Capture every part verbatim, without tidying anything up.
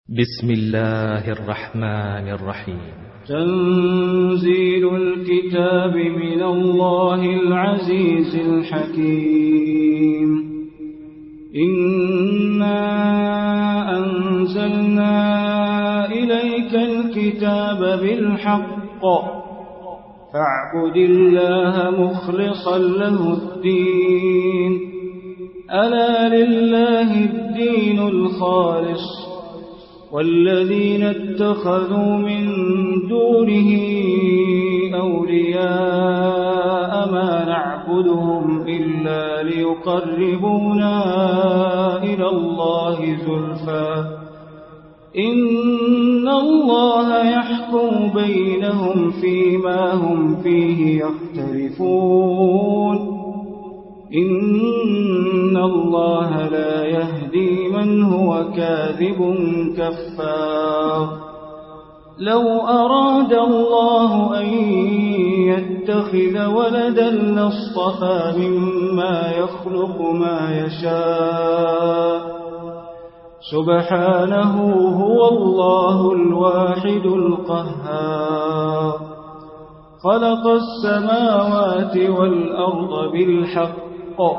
بسم الله الرحمن الرحيم. تنزيل الكتاب من الله العزيز الحكيم. إنا أنزلنا إليك الكتاب بالحق فاعبد الله مخلصا له الدين. ألا لله الدين الخالص والذين اتخذوا من دونه أولياء ما نعبدهم إلا ليقربونا إلى الله زلفى إن الله يحكم بينهم فيما هم فيه يختلفون. إن الله لا يهدي من هو كاذب كفار. لو أراد الله أن يتخذ ولدا لاصطفى مما يخلق ما يشاء سبحانه هو الله الواحد القهار. خلق السماوات والأرض بالحق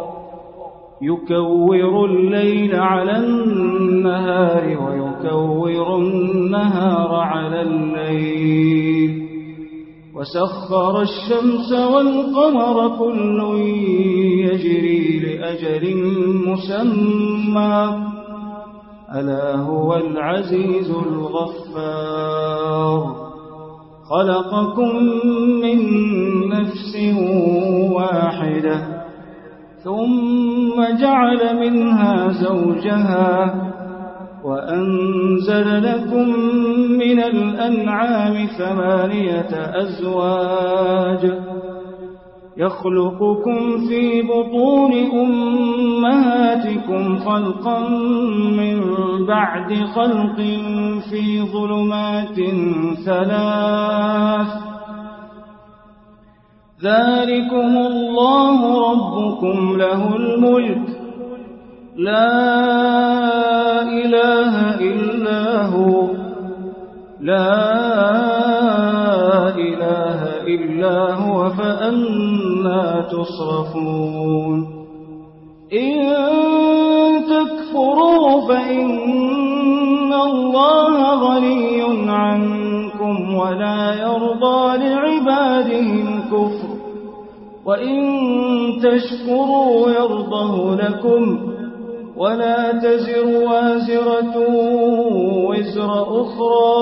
يكور الليل على النهار ويكور النهار على الليل وسخر الشمس والقمر كل يجري لأجل مسمى ألا هو العزيز الغفار. خلقكم من نفس واحدة ثم جعل منها زوجها وأنزل لكم من الأنعام ثمانية أزواج يخلقكم في بطون أمهاتكم خلقا من بعد خلق في ظلمات ثلاث ذلكم الله ربكم له الملك لا إله إلا هو لا إله إلا هو فأنى تصرفون. إن تكفروا فإن الله غني عنكم ولا يرضى لعباده الكفر وإن تشكروا يرضه لكم ولا تزر وازرة وزر أخرى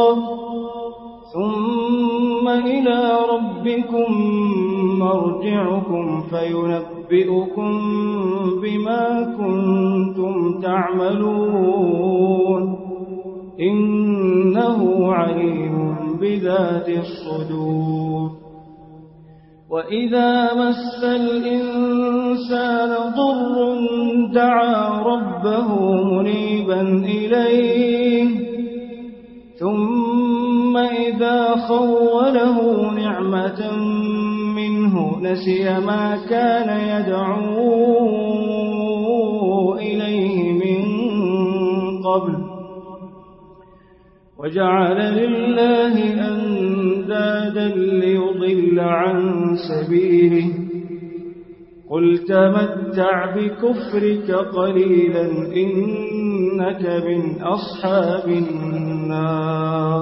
ثم إلى ربكم مرجعكم فينبئكم بما كنتم تعملون إنه عليم بذات الصدور. وإذا مس الإنسان ضر دعا ربه منيبا إليه ثم إذا خوله نعمة منه نسي ما كان يدعو إليه من قبل وجعل لله أندادا ليضل عن سبيله. قل تمتع بكفرك قليلا إنك من أصحاب النار.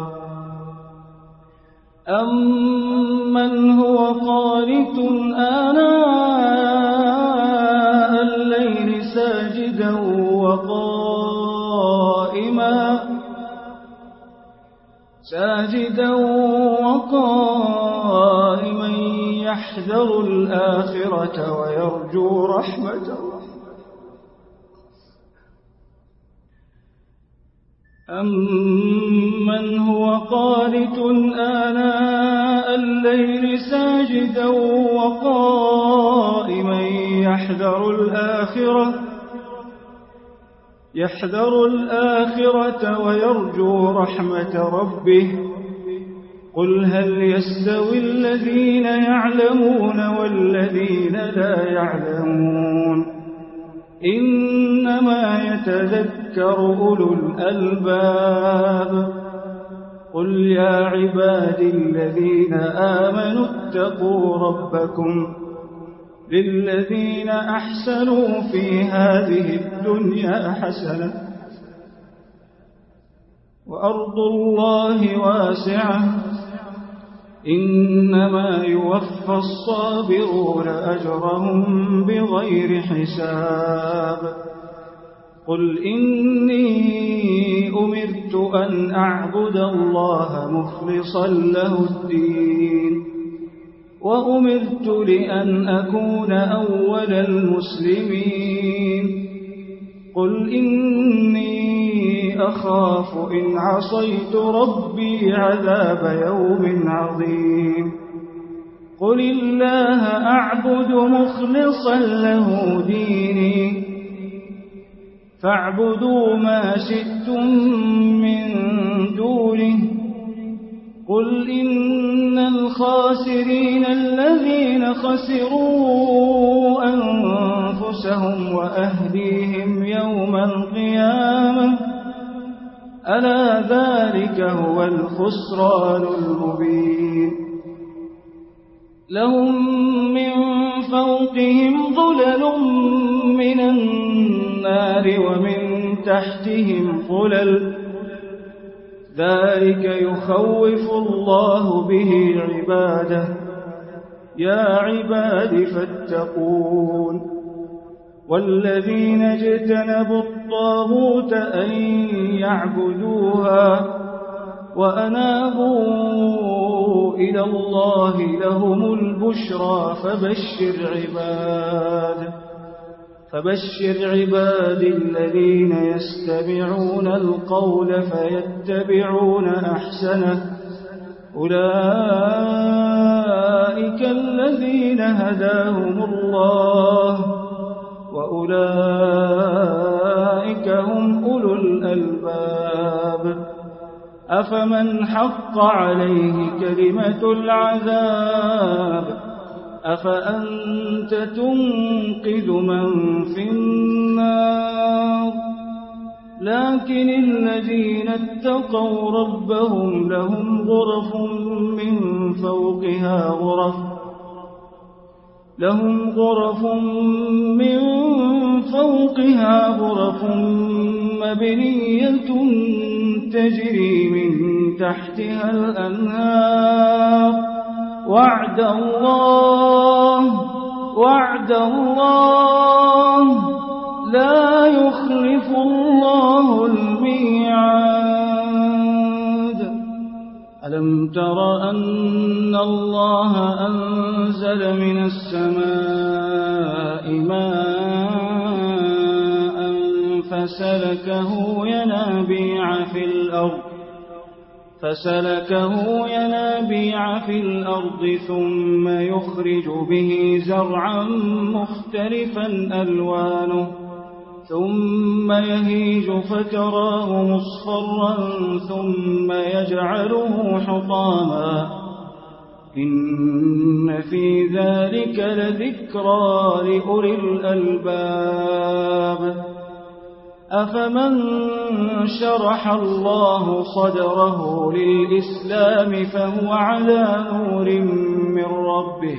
أمن هو قانت آناء الليل ساجدا وقائما ساجدا وقائما يحذر الآخرة ويرجو رحمة الله. أمن هو قانت آناء الليل ساجدا وقائما يحذر الآخرة يحذر الآخرة ويرجو رحمة ربه. قل هل يستوي الذين يعلمون والذين لا يعلمون إنما يتذكر أولو الألباب قل يا عبادي الذين آمنوا اتقوا ربكم للذين أحسنوا في هذه الدنيا حسنة وأرض الله واسعة إنما يوفى الصابرون أجرهم بغير حساب قل إني أمرت أن أعبد الله مخلصا له الدين وأمرت لأن أكون أول المسلمين قل إني أخاف إن عصيت ربي عذاب يوم عظيم قل الله أعبد مخلصا له ديني فاعبدوا ما شئتم من دونه قل إن الخاسرين الذين خسروا أنفسهم وأهليهم يوم القيامة ألا ذلك هو الخسران المبين لهم من فوقهم ظلل من النار ومن تحتهم ظلل ذلك يخوف الله به عباده يا عباد فاتقون والذين اجتنبوا الطاغوت أن يعبدوها وأنابوا إلى الله لهم البشرى فبشر عباد فبشر عباد الذين يستمعون القول فيتبعون أحسنه أولئك الذين هداهم الله وأولئك هم أولو الألباب أفمن حق عليه كلمة العذاب أفأنت تنقذ من في النار لكن الذين اتقوا ربهم لهم غرف من فوقها غرف لهم غرف من فوقها غرف مبنية تجري من تحتها الأنهار وعد الله وعد الله لا يخلف الله الميعاد ألم تر أن الله أنزل من السماء ماء فسلكه ينابيع في الأرض فسلكه ينابيع في الأرض ثم يخرج به زرعا مختلفا ألوانه ثم يهيج فتراه مصفرا ثم يجعله حطاما إن في ذلك لذكرى لأولي الألباب أفمن شرح الله صدره للإسلام فهو على نور من ربه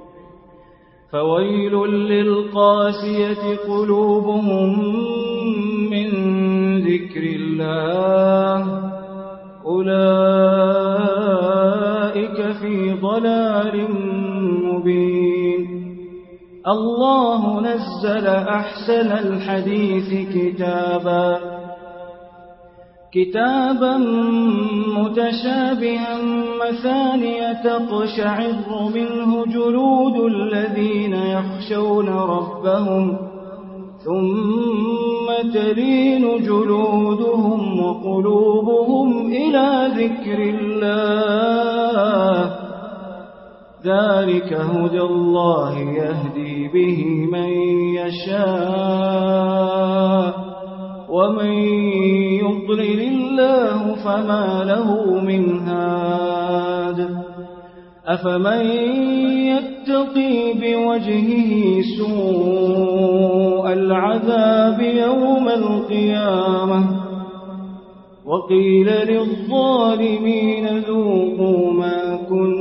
فويل للقاسية قلوبهم من ذكر الله أولئك في ضلال مبين الله نزل أحسن الحديث كتابا كتابا متشابها مثانية تقشعر منه جلود الذين يخشون ربهم ثم تلين جلودهم وقلوبهم إلى ذكر الله ذلك هدى الله يهدي به من يشاء ومن يضلل الله فما له من هاد أفمن يتقي بوجهه سوء العذاب يوم القيامة وقيل للظالمين ذوقوا ما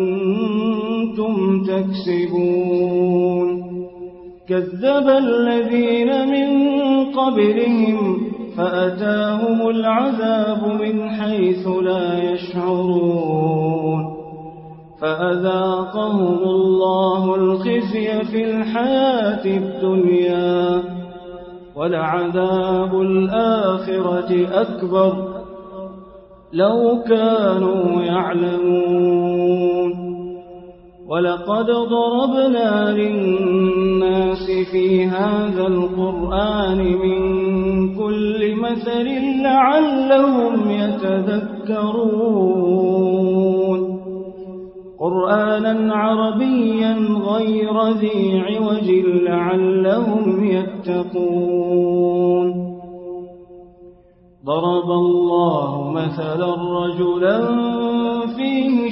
كنتم تكسبون كذب الذين من قبلهم فأتاهم العذاب من حيث لا يشعرون فأذاقهم الله الخزي في الحياة الدنيا ولعذاب الآخرة أكبر لو كانوا يعلمون ولقد ضربنا للناس في هذا القرآن من كل مثل لعلهم يتذكرون قرآنا عربيا غير ذي عوج لعلهم يتقون ضرب الله مثلا رجلا فيه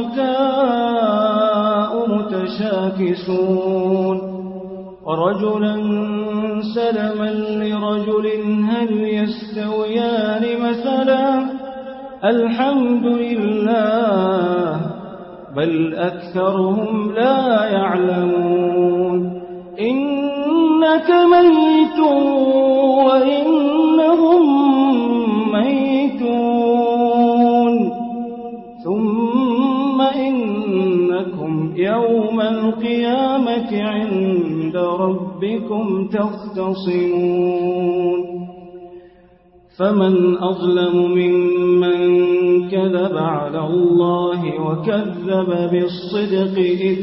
شركاء متشاكسون ورجلا سلما لرجل هل يستويان مثلا الحمد لله بل أكثرهم لا يعلمون إنك ميت وإنهم ميتون ثم إنكم يوم القيامة عند ربكم تختصمون فمن أظلم ممن كذب على الله وكذب بالصدق إذ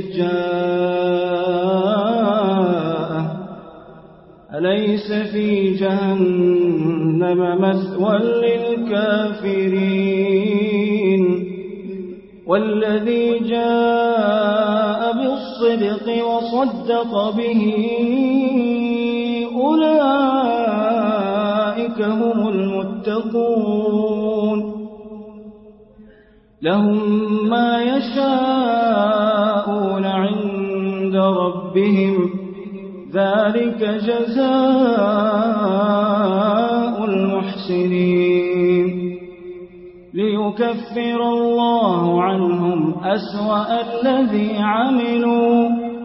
جاءه أليس في جهنم مثوى للكافرين والذي جاء بالصدق وصدق به أولئك هم المتقون لهم ما يشاءون عند ربهم ذلك جزاء المحسنين ليكفر الله عنهم أسوأ الذي عملوا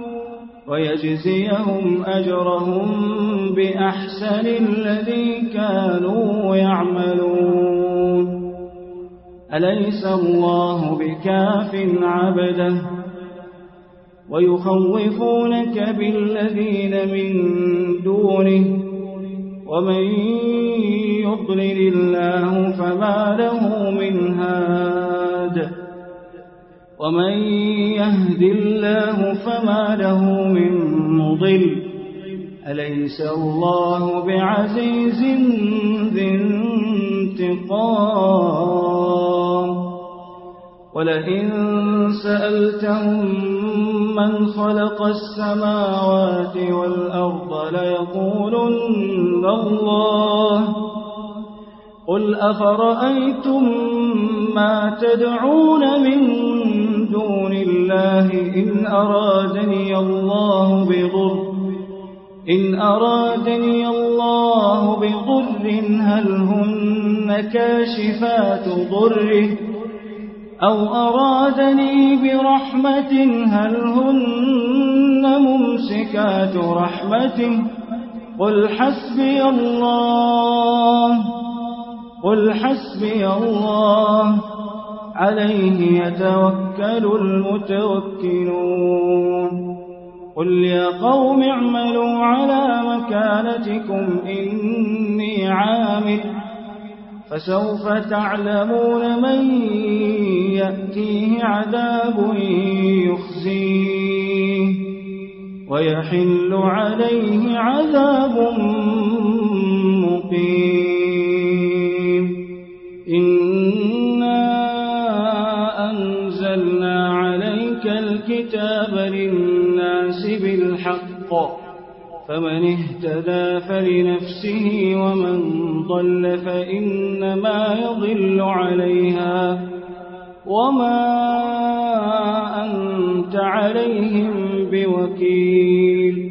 ويجزيهم أجرهم بأحسن الذي كانوا يعملون أليس الله بكاف عبده ويخوفونك بالذين من دونه ومن يضلل الله فما له من هاد ومن يهد الله فما له من مضل أليس الله بعزيز ذي انتقام ولئن سألتهم من خلق السماوات والأرض ليقولن الله قل أفرأيتم ما تدعون من دون الله إن أرادني الله بضر إن أرادني الله بضر هل هن كاشفات ضره أو أرادني برحمة هل هن ممسكات رحمته قل حسبي الله قل حسبي الله عليه يتوكل المتوكلون قل يا قوم اعملوا على مكانتكم إني عامل فسوف تعلمون من يأتيه عذاب يخزيه ويحل عليه عذاب مقيم إنا أنزلنا عليك الكتاب للناس بالحق فمن اهتدى فلنفسه ومن ضل فإنما يضل عليها وما أنت عليهم بوكيل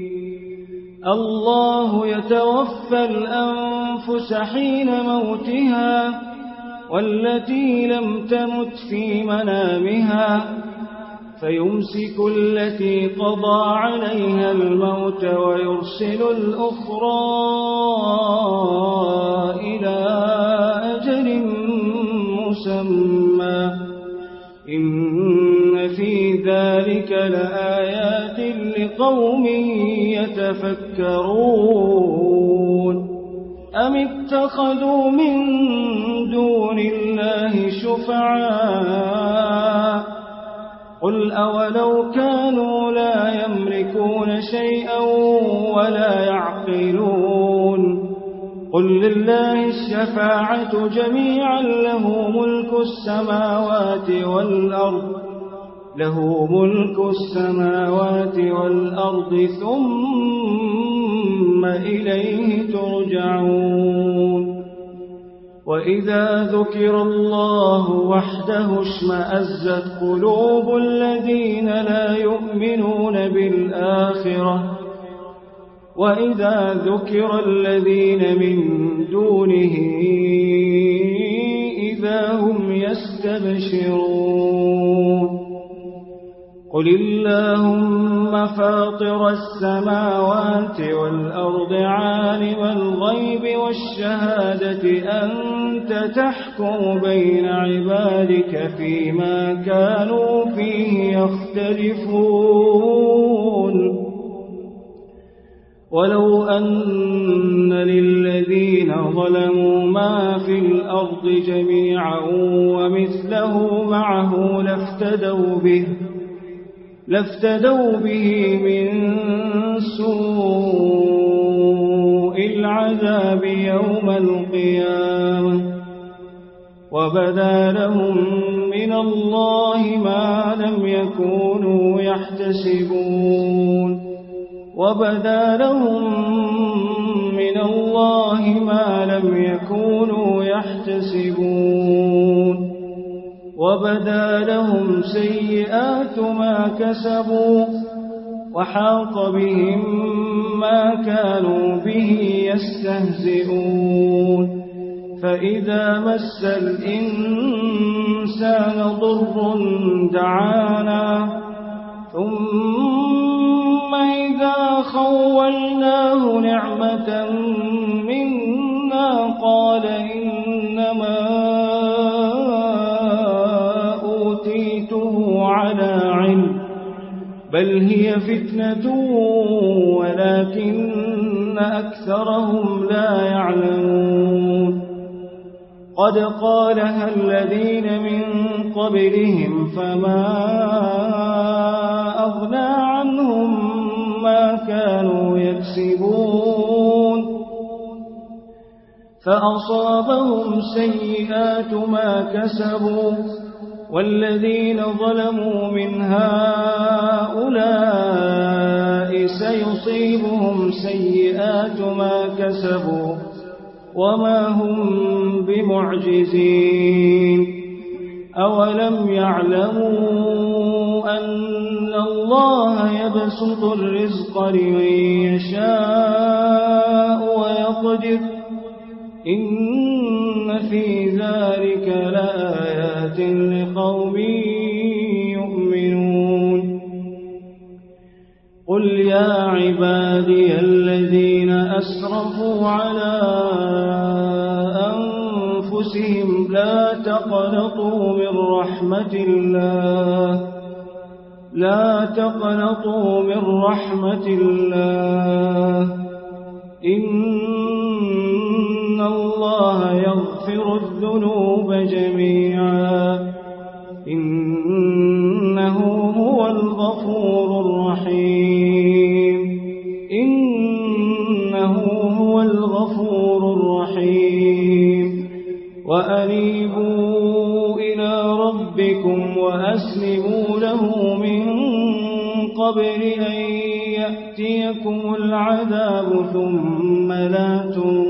الله يتوفى الأنفس حين موتها والتي لم تمت في منامها فيمسك التي قضى عليها الموت ويرسل الأخرى إلى أجل مسمى إن في ذلك لآيات لقوم يتفكرون أم اتخذوا من دون الله شفعاء قل أولو كانوا لا يملكون شيئا ولا يعقلون قل لله الشفاعة جميعا له ملك السماوات والأرض له ملك السماوات والأرض ثم إليه ترجعون وإذا ذكر الله وحده اشمأزت قلوب الذين لا يؤمنون بالآخرة وإذا ذكر الذين من دونه إذا هم يستبشرون قل اللهم فاطر السماوات والأرض عالم الغيب والشهادة أنت تحكم بين عبادك فيما كانوا فيه يختلفون ولو أن للذين ظلموا ما في الأرض جميعا ومثله معه لافتدوا به لافتدوا به من سوء العذاب يوم القيامة وبدا لهم من الله ما لم يكونوا يحتسبون وبدا لهم من الله ما لم يكونوا يحتسبون وبدا لهم سيئات ما كسبوا وحاق بهم ما كانوا به يستهزئون فإذا مس الإنسان ضر دعانا ثم إذا خولناه نعمة منا قال إنما أوتيته على علم بل هي فتنة ولكن أكثرهم لا يعلمون قد قالها الذين من قبلهم فما أغنى عنهم ما كانوا يكسبون فأصابهم سيئات ما كسبوا والذين ظلموا من هؤلاء سيصيبهم سيئات ما كسبوا وما هم بمعجزين أولم يعلموا أن الله يبسط الرزق لمن يشاء ويقدر إن في ذلك لآيات لقوم يؤمنون قل يا عبادي الذين أسرفوا على أنفسهم لا تقنطوا من رحمة الله لا تقنطوا من رحمة الله إن الله يغفر الذنوب جميعا إنه هو الغفور الرحيم إنه هو الغفور الرحيم وأنيبوا إلى ربكم وأسلموا له من قبل أن يأتيكم العذاب ثم لا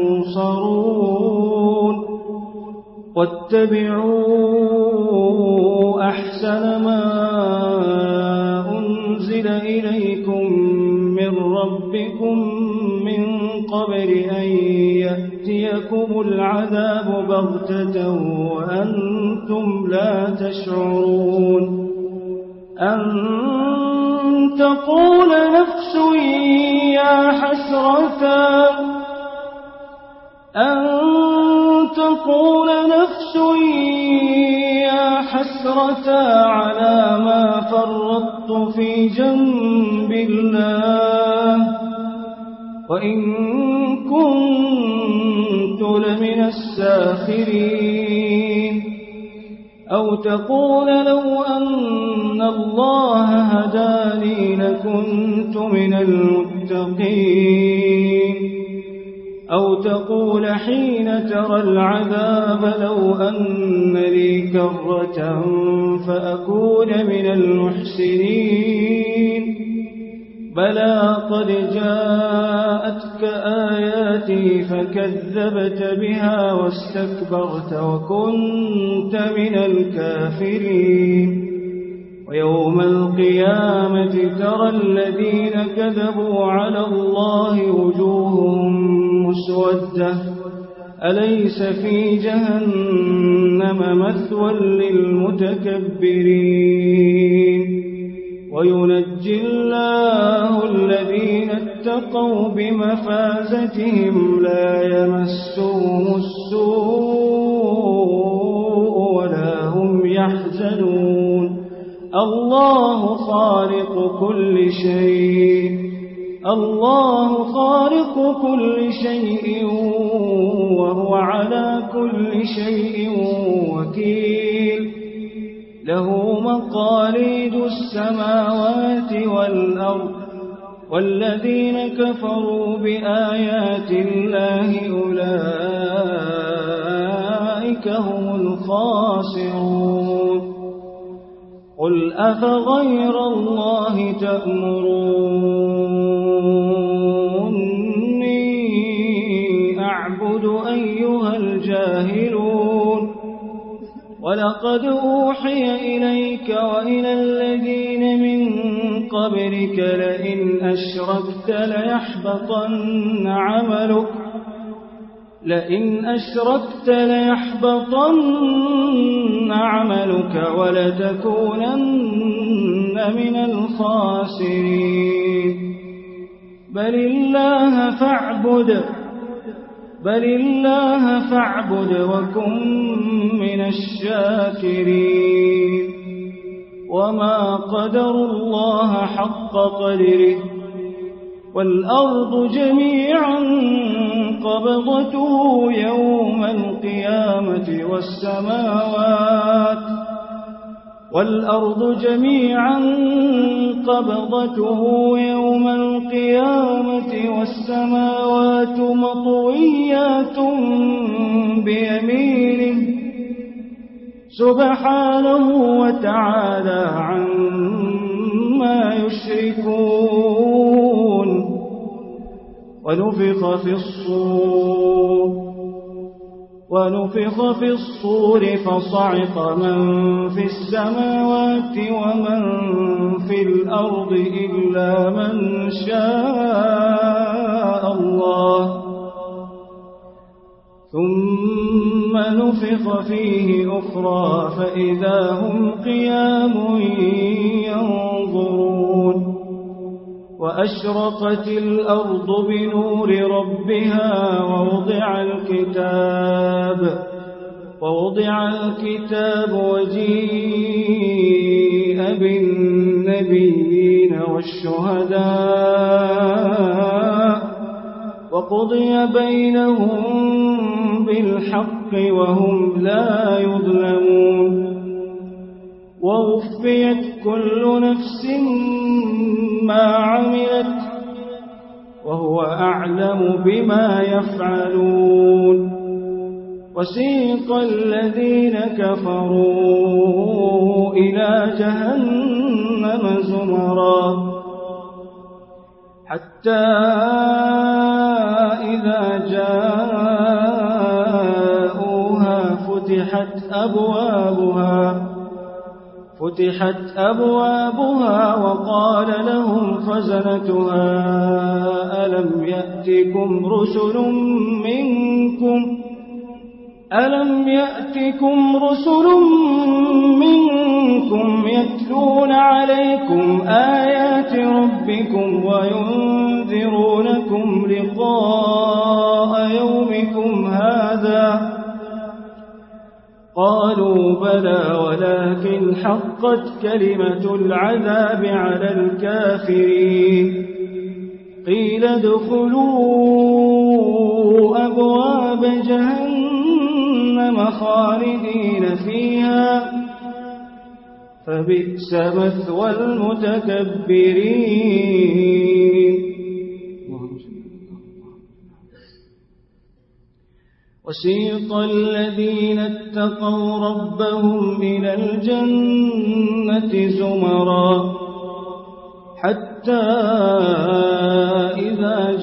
تنصرون واتبعوا أحسن ما أنزل إليكم من ربكم من قبل أن يأتيكم يأتيكم العذاب بغتة وأنتم لا تشعرون أن تقول نفس يا حسرة أن تقول نفس يا حسرة على ما فرطت في جنب الله وإن كنت لمن الساخرين أو تقول لو أن الله هداني لكنت من المتقين أو تقول حين ترى العذاب لو أن لي كرة فأكون من المحسنين بلى قد جاءتك آياتي فكذبت بها واستكبرت وكنت من الكافرين ويوم القيامة ترى الذين كذبوا على الله وجوههم مسودة أليس في جهنم مثوى للمتكبرين وينجي الله الذين اتقوا بمفازتهم لا يمسهم السوء ولا هم يحزنون الله خالق كل شيء الله خالق كل شيء وهو على كل شيء وكيل له مقاليد السماوات والأرض والذين كفروا بآيات الله أولئك هم الخاسرون قل أفغير الله تأمروني أعبد أيها الجاهلون ولقد أوحي إليك وإلى الذين من قبلك لئن أشركت ليحبطن عملك لئن أشركت ليحبطن عملك ولتكونن من الخاسرين بل الله فاعبد بل الله فاعبد وكن من الشاكرين وما قدروا الله حق قدره والأرض جميعا قبضته يوم القيامة والسماوات والأرض جميعا قبضته يوم القيامة والسماوات مطويات بيمينه سبحانه وتعالى عما يشركون ونفخ في الصور ونفخ في الصور فصعق من في السماوات ومن في الأرض إلا من شاء الله ثم نفخ فيه أخرى فإذا هم قيام ينظرون وأشرقت الأرض بنور ربها ووضع الكتاب ووضع الكتاب وجيء بالنبيين والشهداء وقضي بينهم بالحق وهم لا يظلمون ووفيت كل نفس ما عملت وهو أعلم بما يفعلون وسيق الذين كفروا إلى جهنم زمرا حتى إذا جاءوها فتحت أبوابها فتحت أبوابها وقال لهم خزنتها ألم يأتكم رسل منكم ألم يأتكم رسل منكم يتلون عليكم آيات ربكم وينذرونكم لقاء يومكم هذا قالوا بلى ولكن حقت كلمة العذاب على الكافرين قيل ادخلوا أبواب جهنم خالدين فيها فبئس مثوى المتكبرين وسيق الذين اتقوا ربهم إلى الجنة زمرا حتى إذا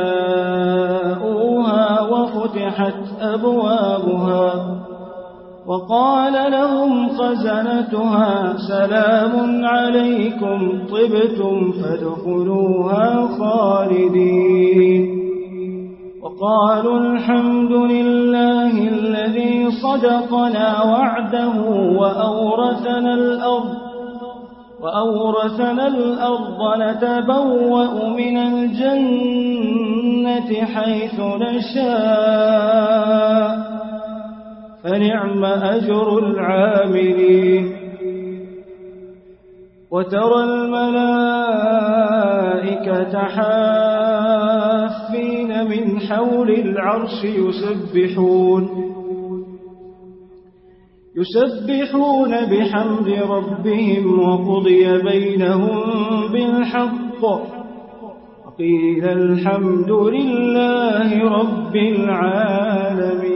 جاءوها وفتحت أبوابها وقال لهم خزنتها سلام عليكم طبتم فادخلوها خالدين وقالوا الحمد لله الذي صدقنا وعده وأورثنا الأرض وأورثنا الأرض نتبوأ من الجنة حيث نشاء فنعم أجر العاملين وترى الملائكة حافين من حول العرش يسبحون يسبحون بحمد ربهم وقضي بينهم بالحق وقيل الحمد لله رب العالمين.